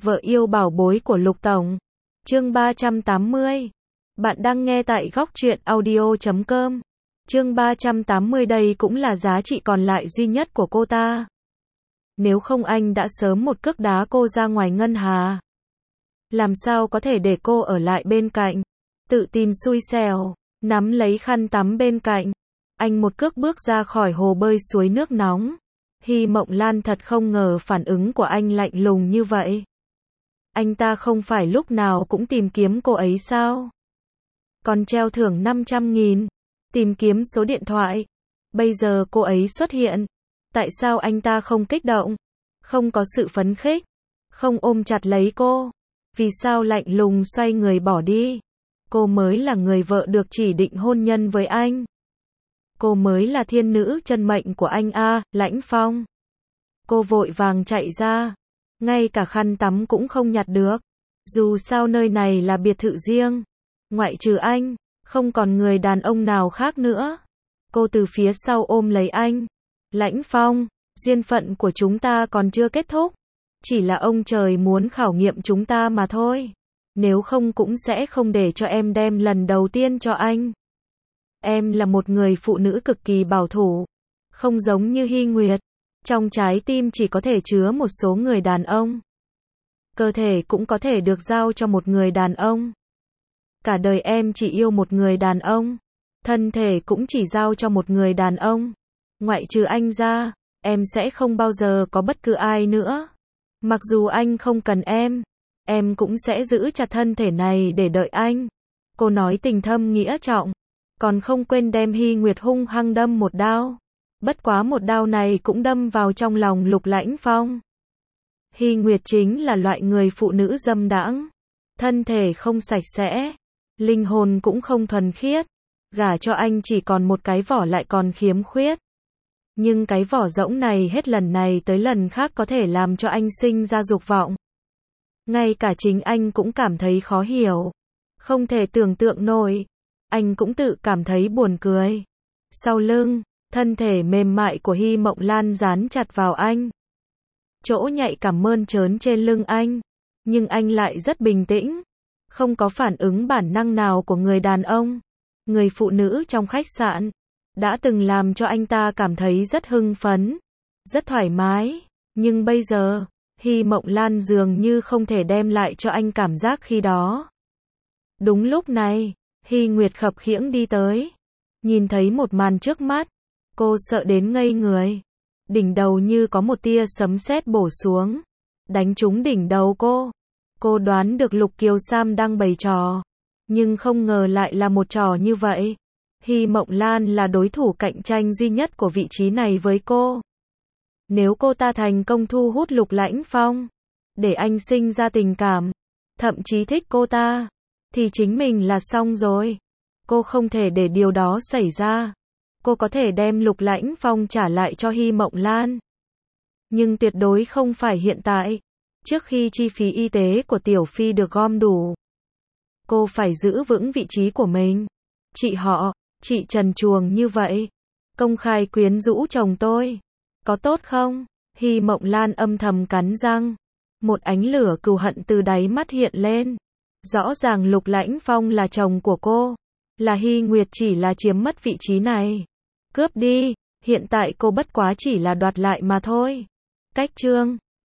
Vợ yêu bảo bối của Lục Tổng. Chương 380. Bạn đang nghe tại góc truyện audio.com. Chương 380 đây cũng là giá trị còn lại duy nhất của cô ta. Nếu không anh đã sớm một cước đá cô ra ngoài ngân hà. Làm sao có thể để cô ở lại bên cạnh. Tự tìm xui xẻo, nắm lấy khăn tắm bên cạnh. Anh một cước bước ra khỏi hồ bơi suối nước nóng. Hy Mộng Lan thật không ngờ phản ứng của anh lạnh lùng như vậy. Anh ta không phải lúc nào cũng tìm kiếm cô ấy sao? Còn treo thưởng 500.000, tìm kiếm số điện thoại. Bây giờ cô ấy xuất hiện. Tại sao anh ta không kích động? Không có sự phấn khích? Không ôm chặt lấy cô? Vì sao lạnh lùng xoay người bỏ đi? Cô mới là người vợ được chỉ định hôn nhân với anh. Cô mới là thiên nữ chân mệnh của anh a, Lãnh Phong. Cô vội vàng chạy ra. Ngay cả khăn tắm cũng không nhặt được. Dù sao nơi này là biệt thự riêng. Ngoại trừ anh, không còn người đàn ông nào khác nữa. Cô từ phía sau ôm lấy anh. Lãnh Phong, duyên phận của chúng ta còn chưa kết thúc. Chỉ là ông trời muốn khảo nghiệm chúng ta mà thôi. Nếu không cũng sẽ không để cho em đem lần đầu tiên cho anh. Em là một người phụ nữ cực kỳ bảo thủ. Không giống như Hy Nguyệt. Trong trái tim chỉ có thể chứa một số người đàn ông. Cơ thể cũng có thể được giao cho một người đàn ông. Cả đời em chỉ yêu một người đàn ông. Thân thể cũng chỉ giao cho một người đàn ông. Ngoại trừ anh ra, em sẽ không bao giờ có bất cứ ai nữa. Mặc dù anh không cần em cũng sẽ giữ chặt thân thể này để đợi anh. Cô nói tình thâm nghĩa trọng. Còn không quên đem Hy Nguyệt hung hăng đâm một đao. Bất quá một đao này cũng đâm vào trong lòng Lục Lãnh Phong. Hy Nguyệt chính là loại người phụ nữ dâm đãng. Thân thể không sạch sẽ. Linh hồn cũng không thuần khiết. Gả cho anh chỉ còn một cái vỏ lại còn khiếm khuyết. Nhưng cái vỏ rỗng này hết lần này tới lần khác có thể làm cho anh sinh ra dục vọng. Ngay cả chính anh cũng cảm thấy khó hiểu. Không thể tưởng tượng nổi. Anh cũng tự cảm thấy buồn cười. Sau lưng, thân thể mềm mại của Hy Mộng Lan dán chặt vào anh. Chỗ nhạy cảm mơn trớn trên lưng anh. Nhưng anh lại rất bình tĩnh. Không có phản ứng bản năng nào của người đàn ông. Người phụ nữ trong khách sạn. Đã từng làm cho anh ta cảm thấy rất hưng phấn. Rất thoải mái. Nhưng bây giờ, Hy Mộng Lan dường như không thể đem lại cho anh cảm giác khi đó. Đúng lúc này, Hy Nguyệt khập khiễng đi tới. Nhìn thấy một màn trước mắt. Cô sợ đến ngây người. Đỉnh đầu như có một tia sấm sét bổ xuống. Đánh trúng đỉnh đầu cô. Cô đoán được Lục Kiều Sam đang bày trò. Nhưng không ngờ lại là một trò như vậy. Hy Mộng Lan là đối thủ cạnh tranh duy nhất của vị trí này với cô. Nếu cô ta thành công thu hút Lục Lãnh Phong. Để anh sinh ra tình cảm. Thậm chí thích cô ta. Thì chính mình là xong rồi. Cô không thể để điều đó xảy ra. Cô có thể đem Lục Lãnh Phong trả lại cho Hy Mộng Lan. Nhưng tuyệt đối không phải hiện tại. Trước khi chi phí y tế của Tiểu Phi được gom đủ. Cô phải giữ vững vị trí của mình. Chị trần truồng như vậy. Công khai quyến rũ chồng tôi. Có tốt không? Hy Mộng Lan âm thầm cắn răng. Một ánh lửa cừu hận từ đáy mắt hiện lên. Rõ ràng Lục Lãnh Phong là chồng của cô. Là Hy Nguyệt chỉ là chiếm mất vị trí này. Cướp đi, hiện tại cô bất quá chỉ là đoạt lại mà thôi. Cách chương